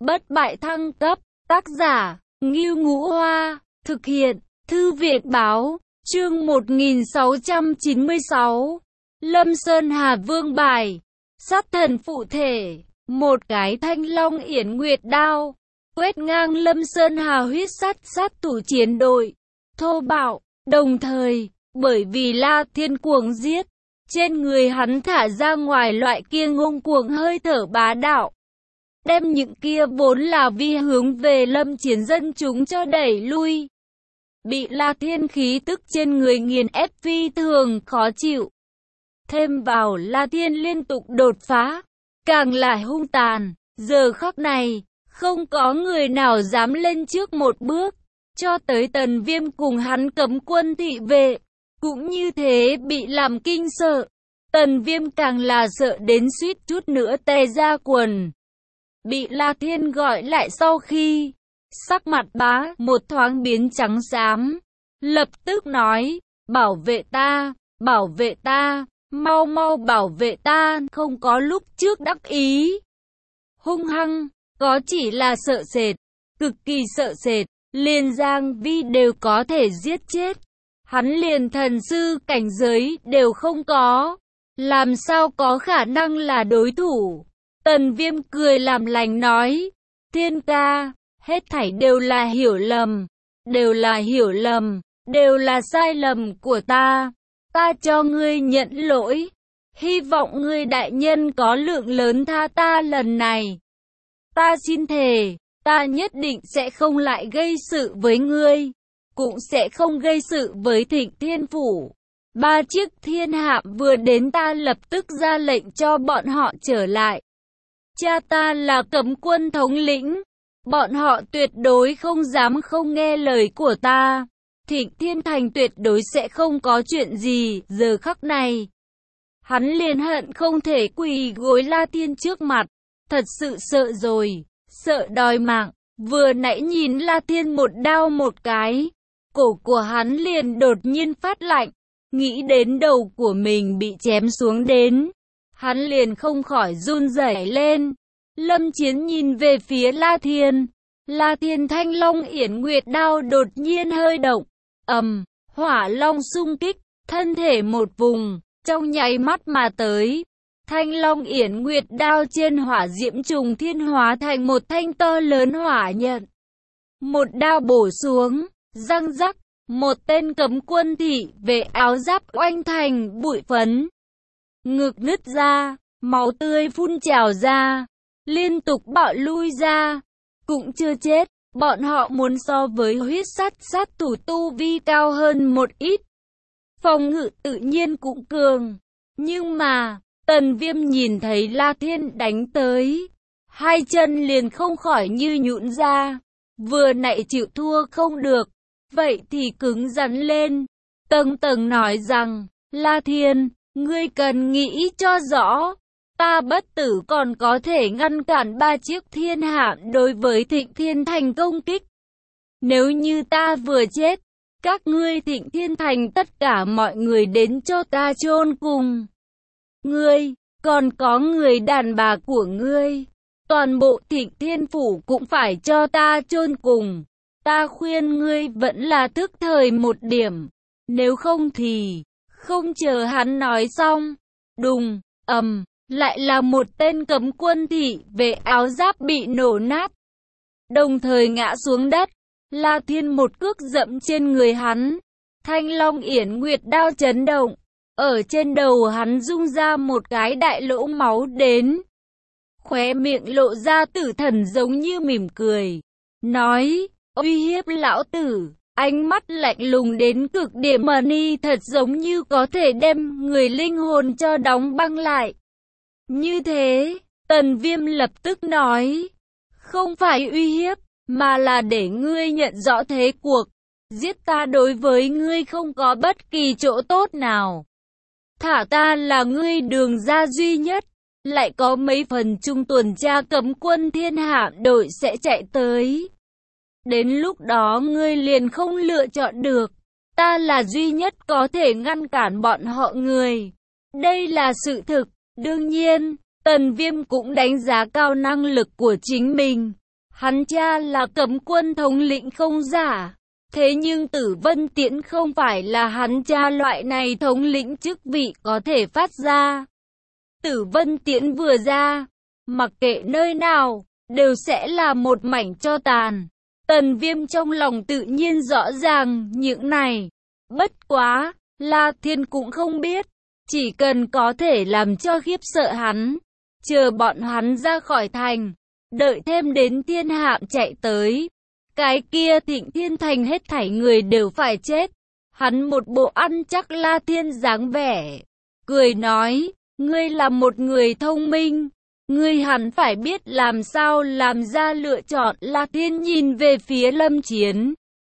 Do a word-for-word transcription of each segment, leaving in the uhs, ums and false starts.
Bất bại thăng cấp, tác giả, Ngưu Ngũ Hoa, thực hiện, Thư viện báo, chương một nghìn sáu trăm chín mươi sáu, Lâm Sơn Hà Vương bài, sát thần phụ thể, một cái thanh long yển nguyệt đao, quét ngang Lâm Sơn Hà huyết sắt sát thủ chiến đội, thô bạo, đồng thời, bởi vì La Thiên cuồng giết, trên người hắn thả ra ngoài loại kia ngông cuồng hơi thở bá đạo, đem những kia vốn là vi hướng về Lâm Chiến dân chúng cho đẩy lui. Bị La Thiên khí tức trên người nghiền ép phi thường khó chịu. Thêm vào La Thiên liên tục đột phá, càng lại hung tàn. Giờ khắc này, không có người nào dám lên trước một bước. Cho tới Tần Viêm cùng hắn cấm quân thị vệ, cũng như thế bị làm kinh sợ. Tần Viêm càng là sợ đến suýt chút nữa tè ra quần. Bị La Thiên gọi lại sau khi, sắc mặt bá một thoáng biến trắng xám, lập tức nói, bảo vệ ta, bảo vệ ta, mau mau bảo vệ ta, không có lúc trước đắc ý. Hung hăng, có chỉ là sợ sệt, cực kỳ sợ sệt, liền Giang Vi đều có thể giết chết. Hắn liền thần sư cảnh giới đều không có, làm sao có khả năng là đối thủ. Tần Viêm cười làm lành nói, Thiên ca, hết thảy đều là hiểu lầm, đều là hiểu lầm, đều là sai lầm của ta, ta cho ngươi nhận lỗi, hy vọng ngươi đại nhân có lượng lớn tha ta lần này. Ta xin thề, ta nhất định sẽ không lại gây sự với ngươi, cũng sẽ không gây sự với Thịnh Thiên Phủ. Ba chiếc thiên hạm vừa đến ta lập tức ra lệnh cho bọn họ trở lại. Cha ta là cấm quân thống lĩnh, bọn họ tuyệt đối không dám không nghe lời của ta. Thịnh Thiên Thành tuyệt đối sẽ không có chuyện gì. Giờ khắc này, hắn liền hận không thể quỳ gối La Thiên trước mặt. Thật sự sợ rồi, sợ đòi mạng. Vừa nãy nhìn La Thiên một đao một cái, cổ của hắn liền đột nhiên phát lạnh. Nghĩ đến đầu của mình bị chém xuống đến, hắn liền không khỏi run rẩy lên. Lâm Chiến nhìn về phía La Thiên. La Thiên thanh long yển nguyệt đao đột nhiên hơi động. Ầm, hỏa long xung kích, thân thể một vùng, trong nháy mắt mà tới. Thanh long yển nguyệt đao trên hỏa diễm trùng thiên hóa thành một thanh to lớn hỏa nhận. Một đao bổ xuống, răng rắc, một tên cấm quân thị vệ áo giáp oanh thành bụi phấn. Ngực nứt ra, máu tươi phun trào ra, liên tục bạo lui ra. Cũng chưa chết, bọn họ muốn so với huyết sắt sát thủ tu vi cao hơn một ít. Phòng ngự tự nhiên cũng cường. Nhưng mà, Tần Viêm nhìn thấy La Thiên đánh tới, hai chân liền không khỏi như nhũn ra. Vừa nãy chịu thua không được, vậy thì cứng rắn lên. Tầng tầng nói rằng, La Thiên, ngươi cần nghĩ cho rõ. Ta bất tử còn có thể ngăn cản ba chiếc thiên hạm đối với Thịnh Thiên Thành công kích. Nếu như ta vừa chết, các ngươi Thịnh Thiên Thành tất cả mọi người đến cho ta chôn cùng. Ngươi, còn có người đàn bà của ngươi, toàn bộ Thịnh Thiên Phủ cũng phải cho ta chôn cùng. Ta khuyên ngươi vẫn là thức thời một điểm, nếu không thì, không chờ hắn nói xong, đùng, ầm. Lại là một tên cấm quân thị vệ áo giáp bị nổ nát, đồng thời ngã xuống đất. La Thiên một cước dẫm trên người hắn, thanh long yển nguyệt đao chấn động, ở trên đầu hắn rung ra một cái đại lỗ máu đến. Khóe miệng lộ ra tử thần giống như mỉm cười, nói, uy hiếp lão tử, ánh mắt lạnh lùng đến cực điểm, mà ni thật giống như có thể đem người linh hồn cho đóng băng lại. Như thế, Tần Viêm lập tức nói, không phải uy hiếp, mà là để ngươi nhận rõ thế cuộc. Giết ta đối với ngươi không có bất kỳ chỗ tốt nào. Thả ta là ngươi đường ra duy nhất, lại có mấy phần trung tuần tra cấm quân thiên hạm đội sẽ chạy tới. Đến lúc đó ngươi liền không lựa chọn được, ta là duy nhất có thể ngăn cản bọn họ người. Đây là sự thực. Đương nhiên, Tần Viêm cũng đánh giá cao năng lực của chính mình. Hắn cha là cấm quân thống lĩnh không giả. Thế nhưng Tử Vân Tiễn không phải là hắn cha loại này thống lĩnh chức vị có thể phát ra. Tử Vân Tiễn vừa ra, mặc kệ nơi nào, đều sẽ là một mảnh tro tàn. Tần Viêm trong lòng tự nhiên rõ ràng những này. Bất quá, La Thiên cũng không biết. Chỉ cần có thể làm cho khiếp sợ hắn, chờ bọn hắn ra khỏi thành, đợi thêm đến thiên hạm chạy tới. Cái kia Thịnh Thiên Thành hết thảy người đều phải chết. Hắn một bộ ăn chắc La Thiên dáng vẻ, cười nói, ngươi là một người thông minh, ngươi hẳn phải biết làm sao làm ra lựa chọn. La Thiên nhìn về phía Lâm Chiến.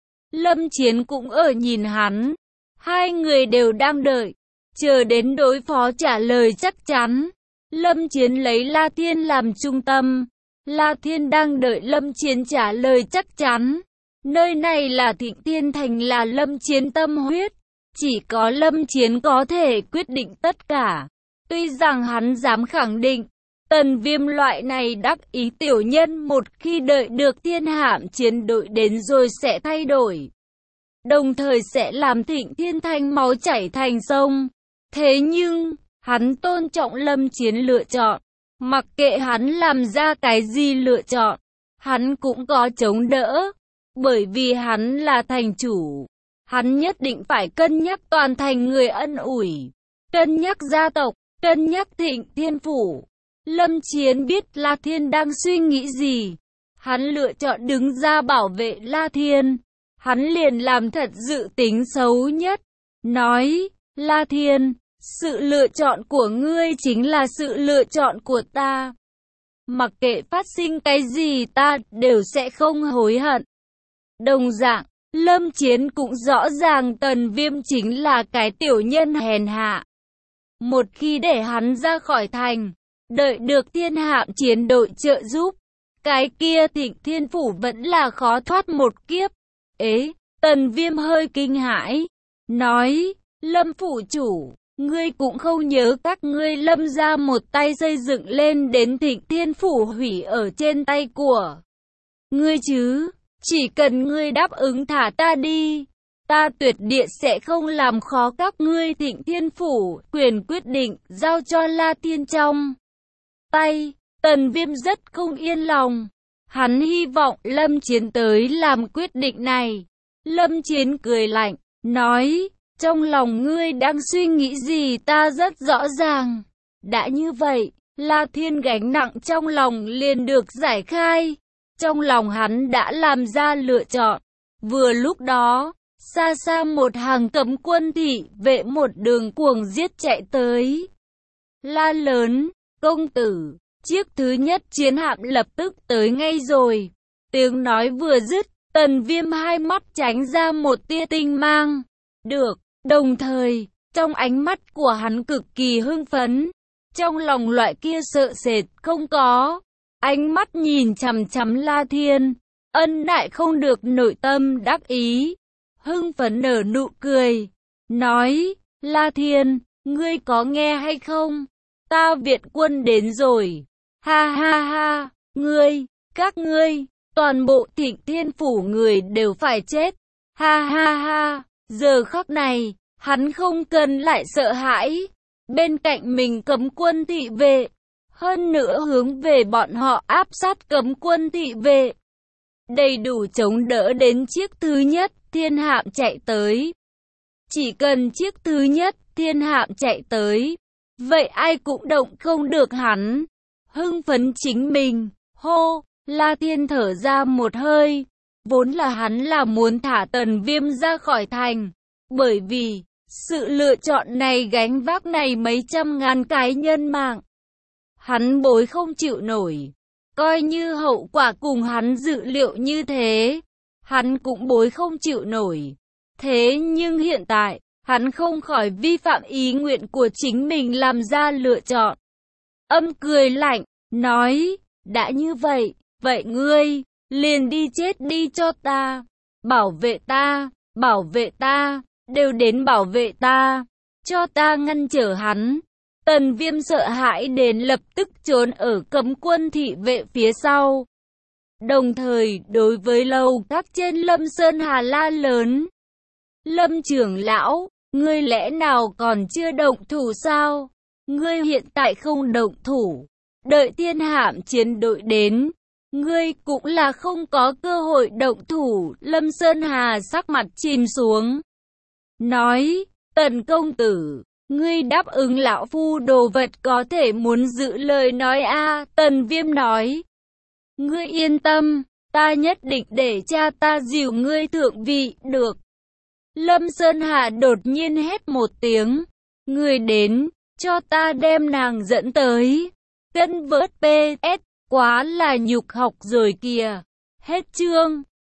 Lâm Chiến cũng ở nhìn hắn, hai người đều đang đợi, chờ đến đối phó trả lời chắc chắn. Lâm Chiến lấy La Thiên làm trung tâm. La Thiên đang đợi Lâm Chiến trả lời chắc chắn. Nơi này là Thịnh Thiên Thành, là Lâm Chiến tâm huyết. Chỉ có Lâm Chiến có thể quyết định tất cả. Tuy rằng hắn dám khẳng định, Tần Viêm loại này đắc ý tiểu nhân một khi đợi được thiên hạm chiến đội đến rồi sẽ thay đổi. Đồng thời sẽ làm Thịnh Thiên Thành máu chảy thành sông. Thế nhưng, hắn tôn trọng Lâm Chiến lựa chọn. Mặc kệ hắn làm ra cái gì lựa chọn, hắn cũng có chống đỡ. Bởi vì hắn là thành chủ, hắn nhất định phải cân nhắc toàn thành người ân ủi, cân nhắc gia tộc, cân nhắc Thịnh Thiên Phủ. Lâm Chiến biết La Thiên đang suy nghĩ gì. Hắn lựa chọn đứng ra bảo vệ La Thiên. Hắn liền làm thật dự tính xấu nhất. Nói, La Thiên, sự lựa chọn của ngươi chính là sự lựa chọn của ta. Mặc kệ phát sinh cái gì ta đều sẽ không hối hận. Đồng dạng, Lâm Chiến cũng rõ ràng Tần Viêm chính là cái tiểu nhân hèn hạ. Một khi để hắn ra khỏi thành, đợi được thiên hạm chiến đội trợ giúp, cái kia Thịnh Thiên Phủ vẫn là khó thoát một kiếp. Ế, Tần Viêm hơi kinh hãi, nói, Lâm Phủ chủ, ngươi cũng không nhớ các ngươi Lâm ra một tay xây dựng lên đến Thịnh Thiên Phủ hủy ở trên tay của ngươi chứ. Chỉ cần ngươi đáp ứng thả ta đi, ta tuyệt địa sẽ không làm khó các ngươi. Thịnh Thiên Phủ, quyền quyết định, giao cho La Thiên trong tay. Tần Viêm rất không yên lòng. Hắn hy vọng Lâm Chiến tới làm quyết định này. Lâm Chiến cười lạnh, nói, trong lòng ngươi đang suy nghĩ gì ta rất rõ ràng. Đã như vậy, La Thiên gánh nặng trong lòng liền được giải khai. Trong lòng hắn đã làm ra lựa chọn. Vừa lúc đó, xa xa một hàng cấm quân thị vệ một đường cuồng giết chạy tới. La lớn, công tử, chiếc thứ nhất chiến hạm lập tức tới ngay rồi. Tiếng nói vừa dứt, Tần Viêm hai mắt tránh ra một tia tinh mang. Được, đồng thời, trong ánh mắt của hắn cực kỳ hưng phấn. Trong lòng loại kia sợ sệt không có. Ánh mắt nhìn chằm chằm La Thiên, ân đại không được nội tâm đắc ý, hưng phấn nở nụ cười, nói, La Thiên, ngươi có nghe hay không? Ta viện quân đến rồi, ha ha ha, ngươi, các ngươi, toàn bộ Thịnh Thiên Phủ người đều phải chết, ha ha ha. Giờ khắc này, hắn không cần lại sợ hãi, bên cạnh mình cấm quân thị vệ. Hơn nữa hướng về bọn họ áp sát cấm quân thị vệ. Đầy đủ chống đỡ đến chiếc thứ nhất thiên hạm chạy tới. Chỉ cần chiếc thứ nhất thiên hạm chạy tới, vậy ai cũng động không được hắn. Hưng phấn chính mình, hô, La Thiên thở ra một hơi. Vốn là hắn là muốn thả Tần Viêm ra khỏi thành. Bởi vì, sự lựa chọn này gánh vác này mấy trăm ngàn cái nhân mạng. Hắn bối không chịu nổi. Coi như hậu quả cùng hắn dự liệu như thế, hắn cũng bối không chịu nổi. Thế nhưng hiện tại, hắn không khỏi vi phạm ý nguyện của chính mình làm ra lựa chọn. Âm cười lạnh, nói, đã như vậy, vậy ngươi, liền đi chết đi cho ta. Bảo vệ ta, bảo vệ ta, đều đến bảo vệ ta, cho ta ngăn trở hắn. Tần Viêm sợ hãi đến lập tức trốn ở cấm quân thị vệ phía sau. Đồng thời đối với lầu các trên Lâm Sơn Hà la lớn. Lâm trưởng lão, ngươi lẽ nào còn chưa động thủ sao? Ngươi hiện tại không động thủ, đợi thiên hạm chiến đội đến, ngươi cũng là không có cơ hội động thủ. Lâm Sơn Hà sắc mặt chìm xuống, nói, Tần công tử, ngươi đáp ứng lão phu đồ vật có thể muốn giữ lời nói a à? Tần Viêm nói, ngươi yên tâm, ta nhất định để cha ta dìu ngươi thượng vị, được. Lâm Sơn Hà đột nhiên hét một tiếng, ngươi đến, cho ta đem nàng dẫn tới. Cân vớt pê ét, quá là nhục học rồi kìa. Hết chương.